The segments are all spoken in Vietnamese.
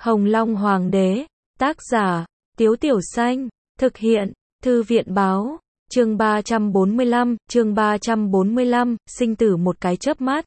Hồng Long Hoàng đế, tác giả, Tiếu Tiểu Xanh, thực hiện, Thư viện báo, chương 345, sinh tử một cái chớp mắt.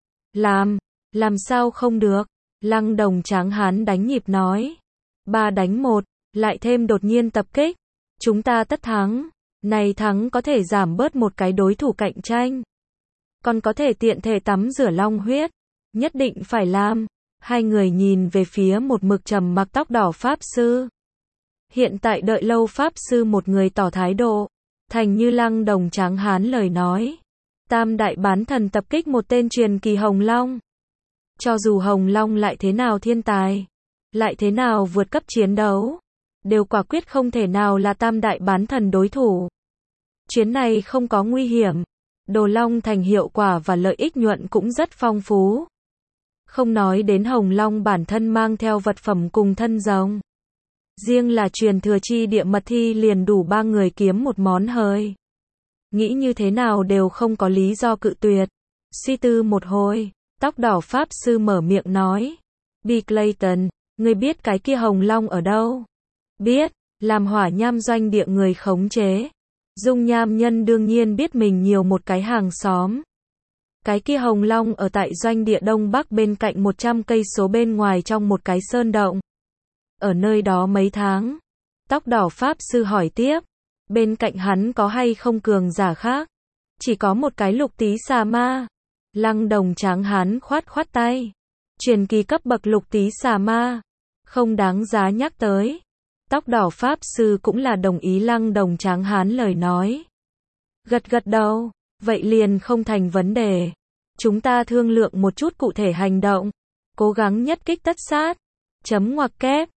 Làm sao không được, Lăng Đồng Tráng Hán đánh nhịp nói. 3 đánh 1, lại thêm đột nhiên tập kích. Chúng ta tất thắng, này thắng có thể giảm bớt một cái đối thủ cạnh tranh. Còn có thể tiện thể tắm rửa long huyết, nhất định phải làm. Hai người nhìn về phía một mực trầm mặc tóc đỏ Pháp Sư. Hiện tại đợi lâu Pháp Sư một người tỏ thái độ, thành như Lăng Đồng Tráng Hán lời nói. Tam đại bán thần tập kích một tên truyền kỳ Hồng Long. Cho dù Hồng Long lại thế nào thiên tài, lại thế nào vượt cấp chiến đấu, đều quả quyết không thể nào là tam đại bán thần đối thủ. Chuyến này không có nguy hiểm, Đồ Long Thành hiệu quả và lợi ích nhuận cũng rất phong phú. Không nói đến Hồng Long bản thân mang theo vật phẩm cùng thân rồng. Riêng là truyền thừa chi địa mật thi liền đủ 3 người kiếm một món hời. Nghĩ như thế nào đều không có lý do cự tuyệt. Suy tư một hồi, tóc đỏ Pháp Sư mở miệng nói. Bi Clayton, ngươi biết cái kia Hồng Long ở đâu? Biết, làm hỏa nham doanh địa người khống chế. Dung Nham Nhân đương nhiên biết mình nhiều một cái hàng xóm. Cái kia Hồng Long ở tại doanh địa Đông Bắc bên cạnh 100 cây số bên ngoài trong một cái sơn động. Ở nơi đó mấy tháng. Tóc đỏ Pháp Sư hỏi tiếp. Bên cạnh hắn có hay không cường giả khác? Chỉ có một cái Lục Tý Xà Ma. Lăng Đồng Tráng Hán khoát tay. Truyền kỳ cấp bậc Lục Tý Xà Ma. Không đáng giá nhắc tới. Tóc đỏ Pháp Sư cũng là đồng ý Lăng Đồng Tráng Hán lời nói. Gật đầu. Vậy liền không thành vấn đề. Chúng ta thương lượng một chút cụ thể hành động. Cố gắng nhất kích tất sát. Ngoặc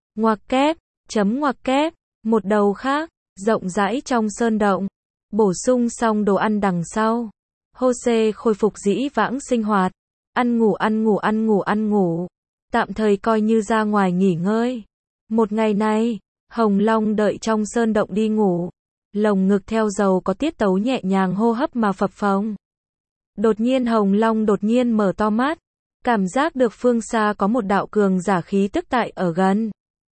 kép, ngoặc kép. Một đầu khác, rộng rãi trong sơn động. Bổ sung xong đồ ăn đằng sau. Jose khôi phục dĩ vãng sinh hoạt. Ăn ngủ. Tạm thời coi như ra ngoài nghỉ ngơi. Một ngày này, Hồng Long đợi trong sơn động đi ngủ. Lồng ngực theo dầu có tiết tấu nhẹ nhàng hô hấp mà phập phồng. Đột nhiên Hồng Long đột nhiên mở to mắt. Cảm giác được phương xa có một đạo cường giả khí tức tại ở gần.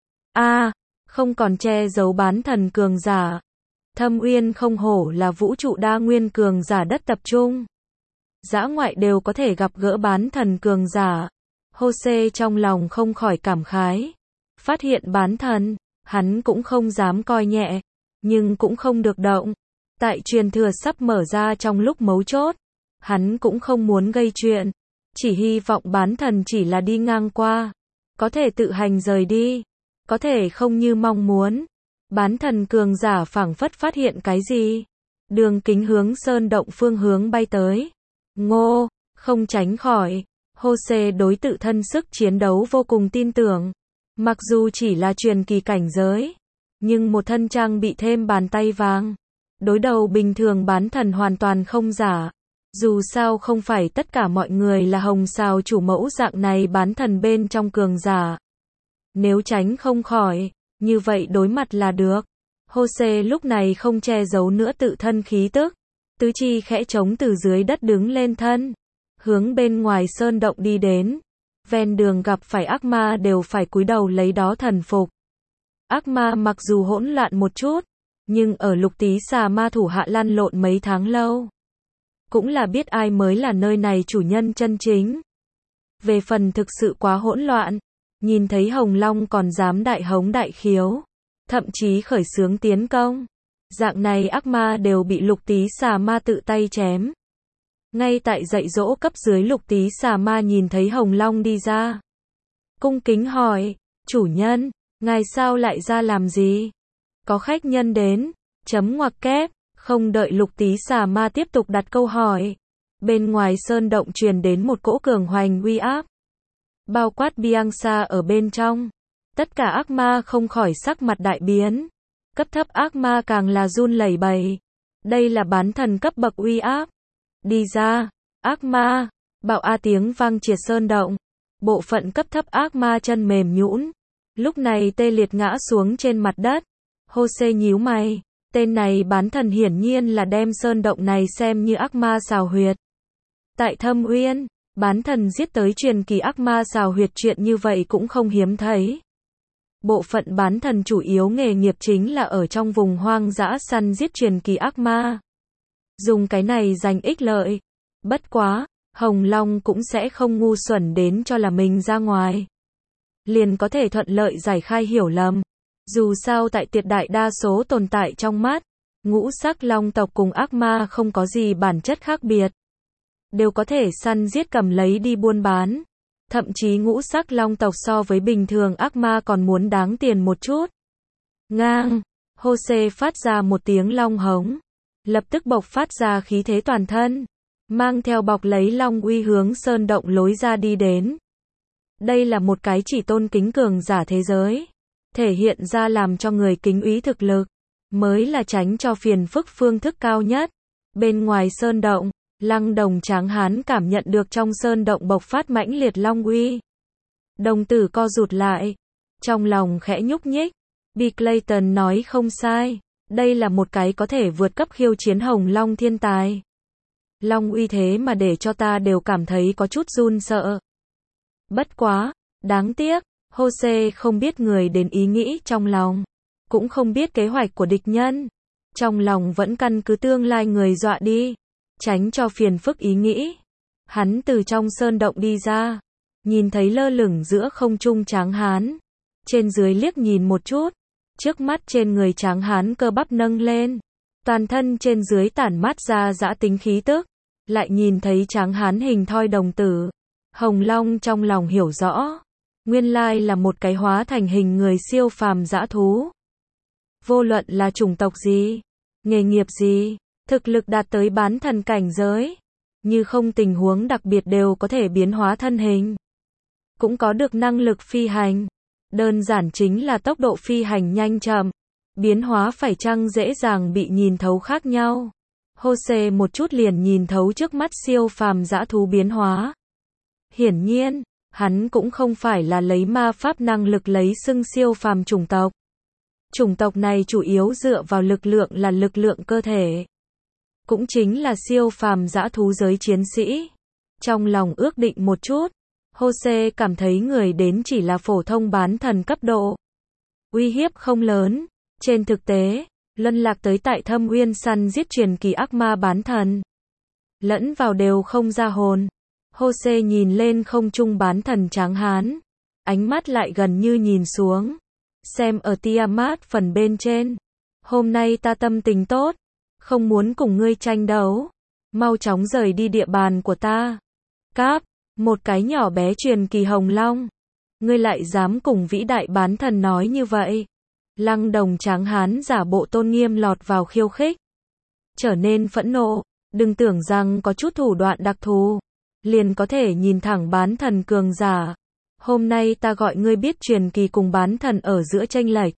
Không còn che giấu bán thần cường giả. Thâm Uyên không hổ là vũ trụ đa nguyên cường giả đất tập trung. Dã ngoại đều có thể gặp gỡ bán thần cường giả. Jose trong lòng không khỏi cảm khái. Phát hiện bán thần, hắn cũng không dám coi nhẹ, nhưng cũng không được động. Tại truyền thừa sắp mở ra trong lúc mấu chốt, hắn cũng không muốn gây chuyện. Chỉ hy vọng bán thần chỉ là đi ngang qua, có thể tự hành rời đi, có thể không như mong muốn. Bán thần cường giả phảng phất phát hiện cái gì, đường kính hướng sơn động phương hướng bay tới. Không tránh khỏi. Jose đối tự thân sức chiến đấu vô cùng tin tưởng. Mặc dù chỉ là truyền kỳ cảnh giới, nhưng một thân trang bị thêm bàn tay vàng. Đối đầu bình thường bán thần hoàn toàn không giả. Dù sao không phải tất cả mọi người là hồng sao chủ mẫu dạng này bán thần bên trong cường giả. Nếu tránh không khỏi, như vậy đối mặt là được. Jose lúc này không che giấu nữa tự thân khí tức. Tứ chi khẽ trống từ dưới đất đứng lên thân. Hướng bên ngoài sơn động đi đến. Ven đường gặp phải ác ma đều phải cúi đầu lấy đó thần phục. Ác ma mặc dù hỗn loạn một chút, nhưng ở Lục Tý Xà Ma thủ hạ lăn lộn mấy tháng lâu. Cũng là biết ai mới là nơi này chủ nhân chân chính. Về phần thực sự quá hỗn loạn, nhìn thấy Hồng Long còn dám đại hống đại khiếu, thậm chí khởi xướng tiến công. Dạng này ác ma đều bị Lục Tý Xà Ma tự tay chém. Ngay tại dạy dỗ cấp dưới Lục Tý Xà Ma nhìn thấy Hồng Long đi ra. Cung kính hỏi, chủ nhân, ngài sao lại ra làm gì? Có khách nhân đến, ngoặc kép, không đợi Lục Tý Xà Ma tiếp tục đặt câu hỏi. Bên ngoài sơn động truyền đến một cỗ cường hoành uy áp. Bao quát Bianca ở bên trong. Tất cả ác ma không khỏi sắc mặt đại biến. Cấp thấp ác ma càng là run lẩy bẩy. Đây là bán thần cấp bậc uy áp. Đi ra, ác ma, bạo a tiếng vang triệt sơn động. Bộ phận cấp thấp ác ma chân mềm nhũn, lúc này tê liệt ngã xuống trên mặt đất. Jose nhíu mày, tên này bán thần hiển nhiên là đem sơn động này xem như ác ma xào huyệt. Tại Thâm Uyên, bán thần giết tới truyền kỳ ác ma xào huyệt chuyện như vậy cũng không hiếm thấy. Bộ phận bán thần chủ yếu nghề nghiệp chính là ở trong vùng hoang dã săn giết truyền kỳ ác ma. Dùng cái này giành ích lợi. Bất quá, Hồng Long cũng sẽ không ngu xuẩn đến cho là mình ra ngoài liền có thể thuận lợi giải khai hiểu lầm. Dù sao tại tuyệt đại đa số tồn tại trong mắt, ngũ sắc long tộc cùng ác ma không có gì bản chất khác biệt. Đều có thể săn giết cầm lấy đi buôn bán. Thậm chí ngũ sắc long tộc so với bình thường ác ma còn muốn đáng tiền một chút. Ngang, Jose phát ra một tiếng long hống. Lập tức bộc phát ra khí thế toàn thân. Mang theo bọc lấy long uy hướng sơn động lối ra đi đến. Đây là một cái chỉ tôn kính cường giả thế giới. Thể hiện ra làm cho người kính úy thực lực. Mới là tránh cho phiền phức phương thức cao nhất. Bên ngoài sơn động, Lăng Đồng Tráng Hán cảm nhận được trong sơn động bộc phát mãnh liệt long uy. Đồng tử co rụt lại. Trong lòng khẽ nhúc nhích. Bill Clayton nói không sai. Đây là một cái có thể vượt cấp khiêu chiến hồng long thiên tài. Long uy thế mà để cho ta đều cảm thấy có chút run sợ. Bất quá, đáng tiếc, Jose không biết người đến ý nghĩ trong lòng. Cũng không biết kế hoạch của địch nhân. Trong lòng vẫn căn cứ tương lai người dọa đi. Tránh cho phiền phức ý nghĩ. Hắn từ trong sơn động đi ra. Nhìn thấy lơ lửng giữa không trung Tráng Hán. Trên dưới liếc nhìn một chút. Trước mắt trên người Tráng Hán cơ bắp nâng lên. Toàn thân trên dưới tản mát ra dã tính khí tức. Lại nhìn thấy Tráng Hán hình thoi đồng tử. Hồng Long trong lòng hiểu rõ. Nguyên lai là một cái hóa thành hình người siêu phàm dã thú. Vô luận là chủng tộc gì, nghề nghiệp gì, thực lực đạt tới bán thần cảnh giới. Như không tình huống đặc biệt đều có thể biến hóa thân hình. Cũng có được năng lực phi hành. Đơn giản chính là tốc độ phi hành nhanh chậm. Biến hóa phải chăng dễ dàng bị nhìn thấu khác nhau. Jose một chút liền nhìn thấu trước mắt siêu phàm dã thú biến hóa. Hiển nhiên, hắn cũng không phải là lấy ma pháp năng lực lấy xưng siêu phàm chủng tộc. Chủng tộc này chủ yếu dựa vào lực lượng là lực lượng cơ thể. Cũng chính là siêu phàm dã thú giới chiến sĩ. Trong lòng ước định một chút, Jose cảm thấy người đến chỉ là phổ thông bán thần cấp độ. Uy hiếp không lớn. Trên thực tế, luân lạc tới tại Thâm Uyên săn giết truyền kỳ ác ma bán thần. Lẫn vào đều không ra hồn. Jose nhìn lên không trung bán thần Tráng Hán. Ánh mắt lại gần như nhìn xuống. Xem ở Tiamat phần bên trên. Hôm nay ta tâm tình tốt. Không muốn cùng ngươi tranh đấu. Mau chóng rời đi địa bàn của ta. Cáp, một cái nhỏ bé truyền kỳ hồng long. Ngươi lại dám cùng vĩ đại bán thần nói như vậy. Lăng Đồng Tráng Hán giả bộ tôn nghiêm lọt vào khiêu khích. Trở nên phẫn nộ. Đừng tưởng rằng có chút thủ đoạn đặc thù. Liền có thể nhìn thẳng bán thần cường giả. Hôm nay ta gọi ngươi biết truyền kỳ cùng bán thần ở giữa chênh lệch.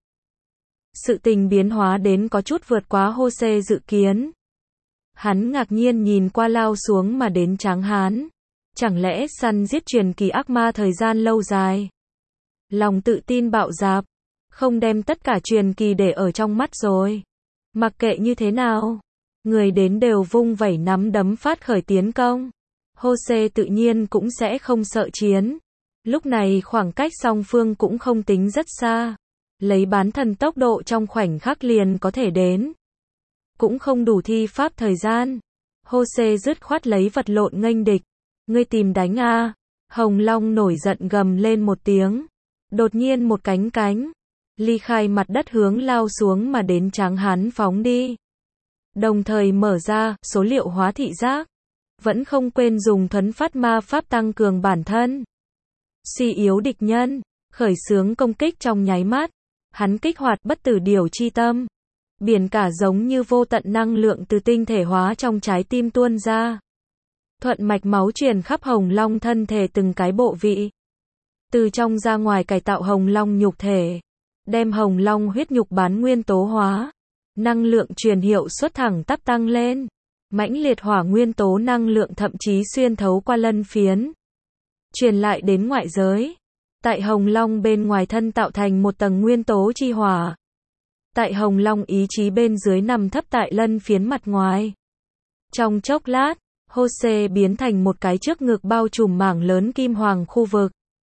Sự tình biến hóa đến có chút vượt quá Jose dự kiến. Hắn ngạc nhiên nhìn qua lao xuống mà đến Tráng Hán. Chẳng lẽ săn giết truyền kỳ ác ma thời gian lâu dài. Lòng tự tin bạo dạp. Không đem tất cả truyền kỳ để ở trong mắt rồi. Mặc kệ như thế nào. Người đến đều vung vẩy nắm đấm phát khởi tiến công. Jose tự nhiên cũng sẽ không sợ chiến. Lúc này khoảng cách song phương cũng không tính rất xa. Lấy bán thần tốc độ trong khoảnh khắc liền có thể đến. Cũng không đủ thi pháp thời gian. Jose dứt khoát lấy vật lộn nghênh địch. Ngươi tìm đánh à? Hồng Long nổi giận gầm lên một tiếng. Đột nhiên một cánh. Ly khai mặt đất hướng lao xuống mà đến Tráng Hán phóng đi. Đồng thời mở ra số liệu hóa thị giác. Vẫn không quên dùng thuấn phát ma pháp tăng cường bản thân. Suy yếu địch nhân. Khởi xướng công kích trong nháy mắt. Hắn kích hoạt bất tử điều chi tâm. Biển cả giống như vô tận năng lượng từ tinh thể hóa trong trái tim tuôn ra. Thuận mạch máu truyền khắp Hồng Long thân thể từng cái bộ vị. Từ trong ra ngoài cải tạo Hồng Long nhục thể. Đem Hồng Long huyết nhục bán nguyên tố hóa. Năng lượng truyền hiệu suất thẳng tắp tăng lên. Mãnh liệt hỏa nguyên tố năng lượng thậm chí xuyên thấu qua lân phiến. Truyền lại đến ngoại giới. Tại Hồng Long bên ngoài thân tạo thành một tầng nguyên tố chi hỏa. Tại Hồng Long ý chí bên dưới nằm thấp tại lân phiến mặt ngoài. Trong chốc lát, Jose biến thành một cái trước ngực bao trùm mảng lớn kim hoàng khu vực.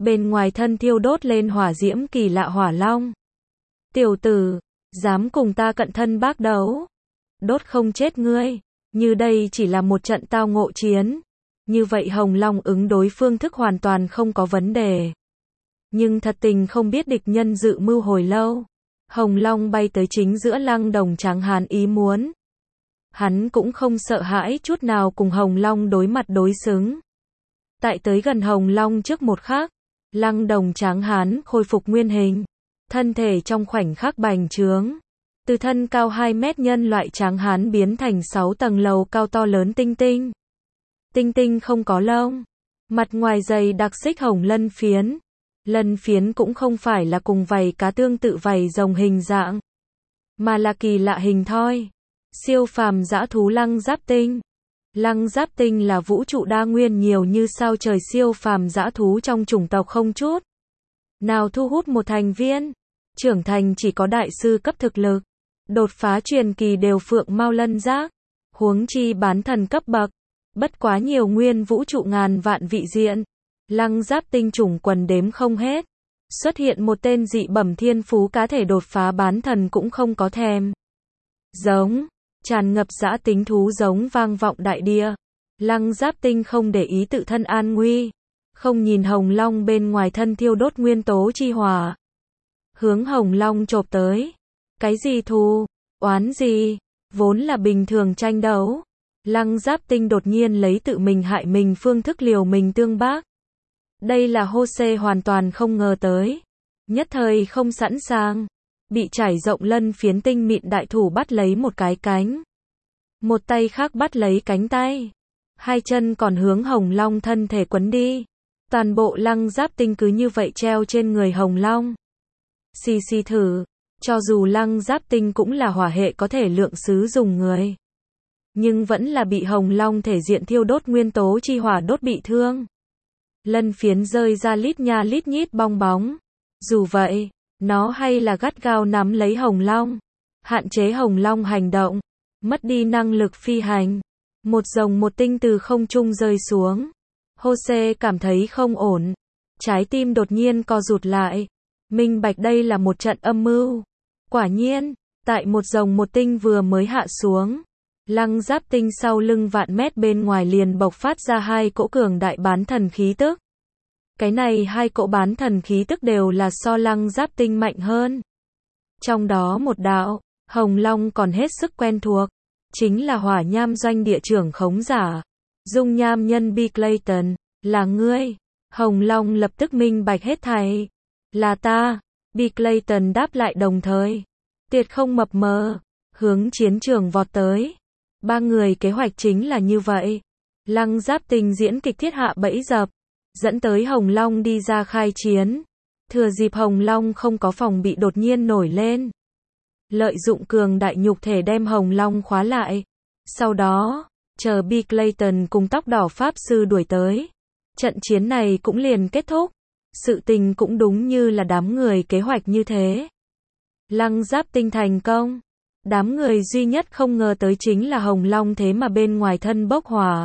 bên ngoài thân thiêu đốt lên hỏa diễm kỳ lạ hỏa long. Tiểu tử, dám cùng ta cận thân bác đấu, đốt không chết ngươi, như đây chỉ là một trận tao ngộ chiến. Như vậy Hồng Long ứng đối phương thức hoàn toàn không có vấn đề. Nhưng thật tình không biết địch nhân dự mưu hồi lâu. Hồng Long bay tới chính giữa Lăng Đồng Tráng Hán ý muốn. Hắn cũng không sợ hãi chút nào cùng Hồng Long đối mặt đối xứng. Tại tới gần Hồng Long trước một khắc, Lăng Đồng Tráng Hán khôi phục nguyên hình. Thân thể trong khoảnh khắc bành trướng. Từ thân cao 2 mét nhân loại Tráng Hán biến thành 6 tầng lầu cao to lớn tinh tinh. Tinh tinh không có lông. Mặt ngoài dày đặc xích hồng lân phiến. Lân phiến cũng không phải là cùng vảy cá tương tự vảy rồng hình dạng, mà là kỳ lạ hình thoi. Siêu phàm dã thú Lăng Giáp Tinh. Lăng Giáp Tinh là vũ trụ đa nguyên nhiều như sao trời siêu phàm dã thú trong chủng tộc không chút nào thu hút một thành viên. Trưởng thành chỉ có đại sư cấp thực lực. Đột phá truyền kỳ đều phượng mao lân giác. Huống chi bán thần cấp bậc. Bất quá nhiều nguyên vũ trụ ngàn vạn vị diện. Lăng Giáp Tinh chủng quần đếm không hết. Xuất hiện một tên dị bẩm thiên phú cá thể đột phá bán thần cũng không có thèm. Giống. Tràn ngập dã tính thú giống vang vọng đại địa. Lăng Giáp Tinh không để ý tự thân an nguy. Không nhìn Hồng Long bên ngoài thân thiêu đốt nguyên tố chi hỏa. Hướng Hồng Long chộp tới. Cái gì thù? Oán gì? Vốn là bình thường tranh đấu. Lăng Giáp Tinh đột nhiên lấy tự mình hại mình phương thức liều mình tương bác. Đây là Jose hoàn toàn không ngờ tới. Nhất thời không sẵn sàng. Bị trải rộng lân phiến tinh mịn đại thủ bắt lấy một cái cánh. Một tay khác bắt lấy cánh tay. Hai chân còn hướng Hồng Long thân thể quấn đi. Toàn bộ Lăng Giáp Tinh cứ như vậy treo trên người Hồng Long. Xì xì thử. Cho dù Lăng Giáp Tinh cũng là hỏa hệ có thể lượng xứ dùng người. Nhưng vẫn là bị Hồng Long thể diện thiêu đốt nguyên tố chi hỏa đốt bị thương. Lân phiến rơi ra lít nha lít nhít bong bóng. Dù vậy, nó hay là gắt gao nắm lấy Hồng Long. Hạn chế Hồng Long hành động. Mất đi năng lực phi hành. Một rồng một tinh từ không trung rơi xuống. Jose cảm thấy không ổn. Trái tim đột nhiên co rụt lại. Minh bạch đây là một trận âm mưu. Quả nhiên, tại một rồng một tinh vừa mới hạ xuống. Lăng Giáp Tinh sau lưng vạn mét bên ngoài liền bộc phát ra hai cỗ cường đại bán thần khí tức. Cái này hai cỗ bán thần khí tức đều là so Lăng Giáp Tinh mạnh hơn. Trong đó một đạo, Hồng Long còn hết sức quen thuộc. Chính là hỏa nham doanh địa trưởng khống giả. Dung nham nhân B. Clayton, là ngươi. Hồng Long lập tức minh bạch hết thảy. Là ta. B. Clayton đáp lại đồng thời. Tuyệt không mập mờ. Hướng chiến trường vọt tới. Ba người kế hoạch chính là như vậy. Lăng Giáp Tinh diễn kịch thiết hạ bẫy dập. Dẫn tới Hồng Long đi ra khai chiến. Thừa dịp Hồng Long không có phòng bị đột nhiên nổi lên. Lợi dụng cường đại nhục thể đem Hồng Long khóa lại. Sau đó, chờ B. Clayton cùng tóc đỏ Pháp Sư đuổi tới. Trận chiến này cũng liền kết thúc. Sự tình cũng đúng như là đám người kế hoạch như thế. Lăng Giáp Tinh thành công. Đám người duy nhất không ngờ tới chính là Hồng Long thế mà bên ngoài thân bốc hỏa.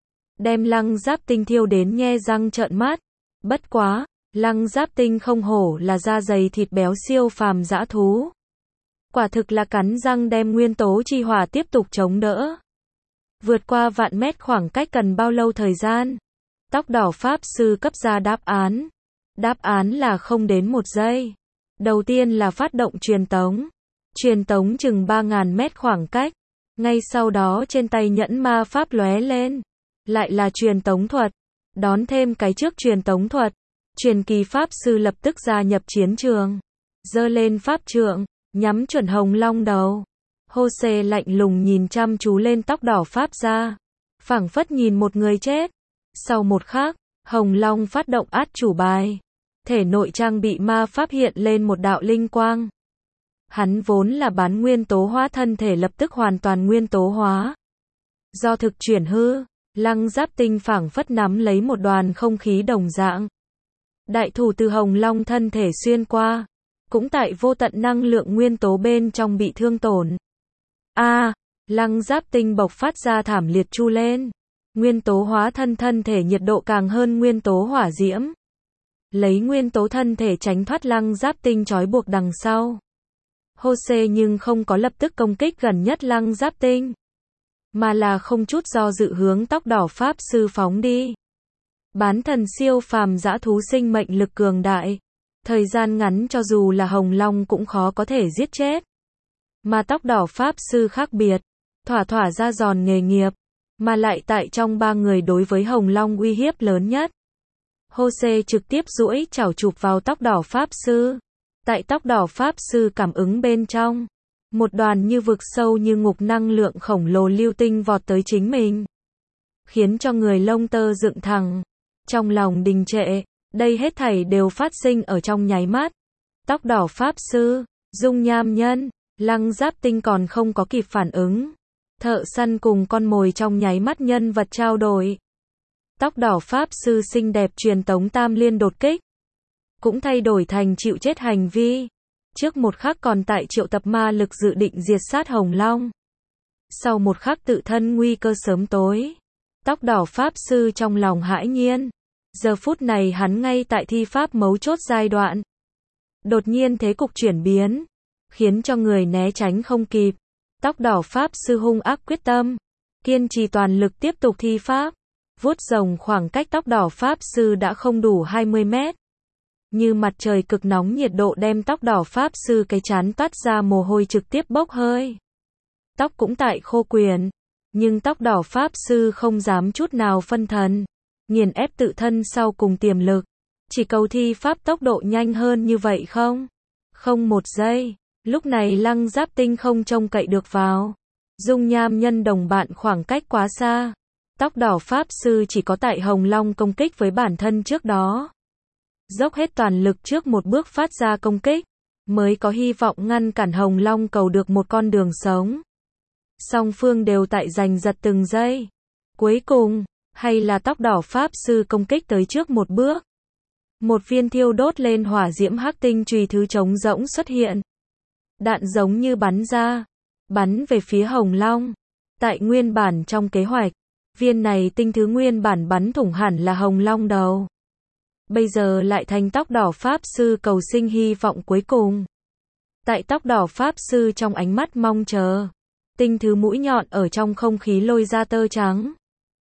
Đem Lăng Giáp Tinh thiêu đến nhe răng trợn mắt. Bất quá, Lăng Giáp Tinh không hổ là da dày thịt béo siêu phàm dã thú. Quả thực là cắn răng đem nguyên tố chi hỏa tiếp tục chống đỡ. Vượt qua vạn mét khoảng cách cần bao lâu thời gian? Tóc đỏ Pháp Sư cấp ra đáp án. Đáp án là không đến 1 giây. Đầu tiên là phát động truyền tống. Truyền tống chừng 3.000 mét khoảng cách. Ngay sau đó trên tay nhẫn ma pháp lóe lên. Lại là truyền tống thuật. Đón thêm cái trước truyền tống thuật. Truyền kỳ Pháp Sư lập tức gia nhập chiến trường. Giơ lên pháp trượng, nhắm chuẩn Hồng Long đầu. Jose lạnh lùng nhìn chăm chú lên tóc đỏ Pháp gia. Phảng phất nhìn một người chết. Sau một khắc, Hồng Long phát động át chủ bài. Thể nội trang bị ma pháp hiện lên một đạo linh quang. Hắn vốn là bán nguyên tố hóa thân thể lập tức hoàn toàn nguyên tố hóa. Do thực chuyển hư, Lăng Giáp Tinh phảng phất nắm lấy một đoàn không khí đồng dạng. Đại thủ từ Hồng Long thân thể xuyên qua, cũng tại vô tận năng lượng nguyên tố bên trong bị thương tổn. Lăng Giáp Tinh bộc phát ra thảm liệt chu lên. Nguyên tố hóa thân thể nhiệt độ càng hơn nguyên tố hỏa diễm. lấy nguyên tố thân thể tránh thoát Lăng Giáp Tinh trói buộc đằng sau. Hosea nhưng không có lập tức công kích gần nhất Lăng Giáp Tinh, mà là không chút do dự hướng Tóc Đỏ Pháp Sư phóng đi. Bán thần siêu phàm dã thú sinh mệnh lực cường đại, thời gian ngắn cho dù là Hồng Long cũng khó có thể giết chết. Mà Tóc Đỏ Pháp Sư khác biệt, thỏa ra giòn nghề nghiệp, mà lại tại trong ba người đối với Hồng Long uy hiếp lớn nhất. Hosea trực tiếp duỗi chảo chụp vào Tóc Đỏ Pháp Sư. Tại Tóc Đỏ Pháp Sư cảm ứng bên trong, một đoàn như vực sâu như ngục năng lượng khổng lồ lưu tinh vọt tới chính mình, khiến cho người lông tơ dựng thẳng, trong lòng đình trệ. Đây hết thảy đều phát sinh ở trong nháy mắt. Tóc Đỏ Pháp Sư, Dung Nham Nhân, Lăng Giáp Tinh còn không có kịp phản ứng. Thợ săn cùng con mồi trong nháy mắt nhân vật trao đổi. Tóc Đỏ Pháp Sư xinh đẹp truyền tống tam liên đột kích, cũng thay đổi thành chịu chết hành vi. Trước một khắc còn tại triệu tập ma lực dự định diệt sát Hồng Long, sau một khắc tự thân nguy cơ sớm tối. Tóc Đỏ Pháp Sư trong lòng hãi nhiên. Giờ phút này hắn ngay tại thi pháp mấu chốt giai đoạn. Đột nhiên thế cục chuyển biến, khiến cho người né tránh không kịp. Tóc Đỏ Pháp Sư hung ác quyết tâm, kiên trì toàn lực tiếp tục thi pháp. Vuốt rồng khoảng cách Tóc Đỏ Pháp Sư đã không đủ 20 mét. Như mặt trời cực nóng nhiệt độ đem Tóc Đỏ Pháp Sư cái trán toát ra mồ hôi trực tiếp bốc hơi. Tóc cũng tại khô quyền, nhưng Tóc Đỏ Pháp Sư không dám chút nào phân thần, nghiền ép tự thân sau cùng tiềm lực. Chỉ cầu thi pháp tốc độ nhanh hơn như vậy không? Không một giây. Lúc này Lăng Giáp Tinh không trông cậy được vào. Dung Nham Nhân đồng bạn khoảng cách quá xa. Tóc Đỏ Pháp Sư chỉ có tại Hồng Long công kích với bản thân trước đó, dốc hết toàn lực trước một bước phát ra công kích, mới có hy vọng ngăn cản Hồng Long cầu được một con đường sống. Song phương đều tại giành giật từng giây. Cuối cùng, hay là Tóc Đỏ Pháp Sư công kích tới trước một bước. Một viên thiêu đốt lên hỏa diễm hắc tinh chùy thứ trống rỗng xuất hiện. Đạn giống như bắn ra, bắn về phía Hồng Long. Tại nguyên bản trong kế hoạch, viên này tinh thứ nguyên bản bắn thủng hẳn là Hồng Long đầu. Bây giờ lại thành Tóc Đỏ Pháp Sư cầu sinh hy vọng cuối cùng. Tại Tóc Đỏ Pháp Sư trong ánh mắt mong chờ, tinh thứ mũi nhọn ở trong không khí lôi ra tơ trắng.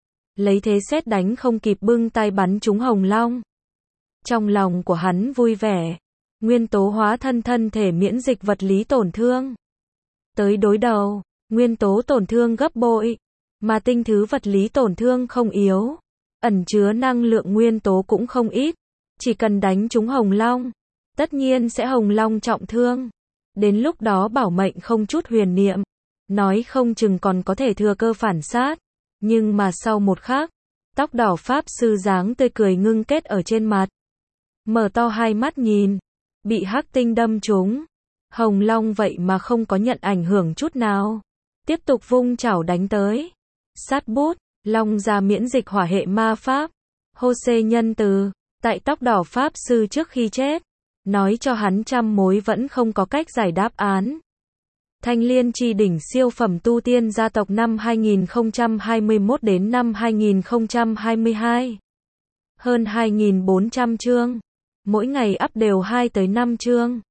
Lấy thế sét đánh không kịp bưng tay bắn trúng Hồng Long. Trong lòng của hắn vui vẻ, nguyên tố hóa thân thể miễn dịch vật lý tổn thương. Tới đối đầu, nguyên tố tổn thương gấp bội, mà tinh thứ vật lý tổn thương không yếu, ẩn chứa năng lượng nguyên tố cũng không ít. Chỉ cần đánh trúng Hồng Long, tất nhiên sẽ Hồng Long trọng thương. Đến lúc đó bảo mệnh không chút huyền niệm, nói không chừng còn có thể thừa cơ phản sát. Nhưng mà sau một khắc, Tóc Đỏ Pháp Sư dáng tươi cười ngưng kết ở trên mặt. Mở to hai mắt nhìn, bị hắc tinh đâm trúng. Hồng Long vậy mà không có nhận ảnh hưởng chút nào. Tiếp tục vung chảo đánh tới. Sát bút, Long ra miễn dịch hỏa hệ ma pháp. Hosea nhân từ, tại Tóc Đỏ Pháp Sư trước khi chết, nói cho hắn trăm mối vẫn không có cách giải đáp án. Thanh Liên Chi Đỉnh siêu phẩm tu tiên gia tộc năm 2021 đến năm 2022. Hơn 2.400 chương. Mỗi ngày up đều 2 tới 5 chương.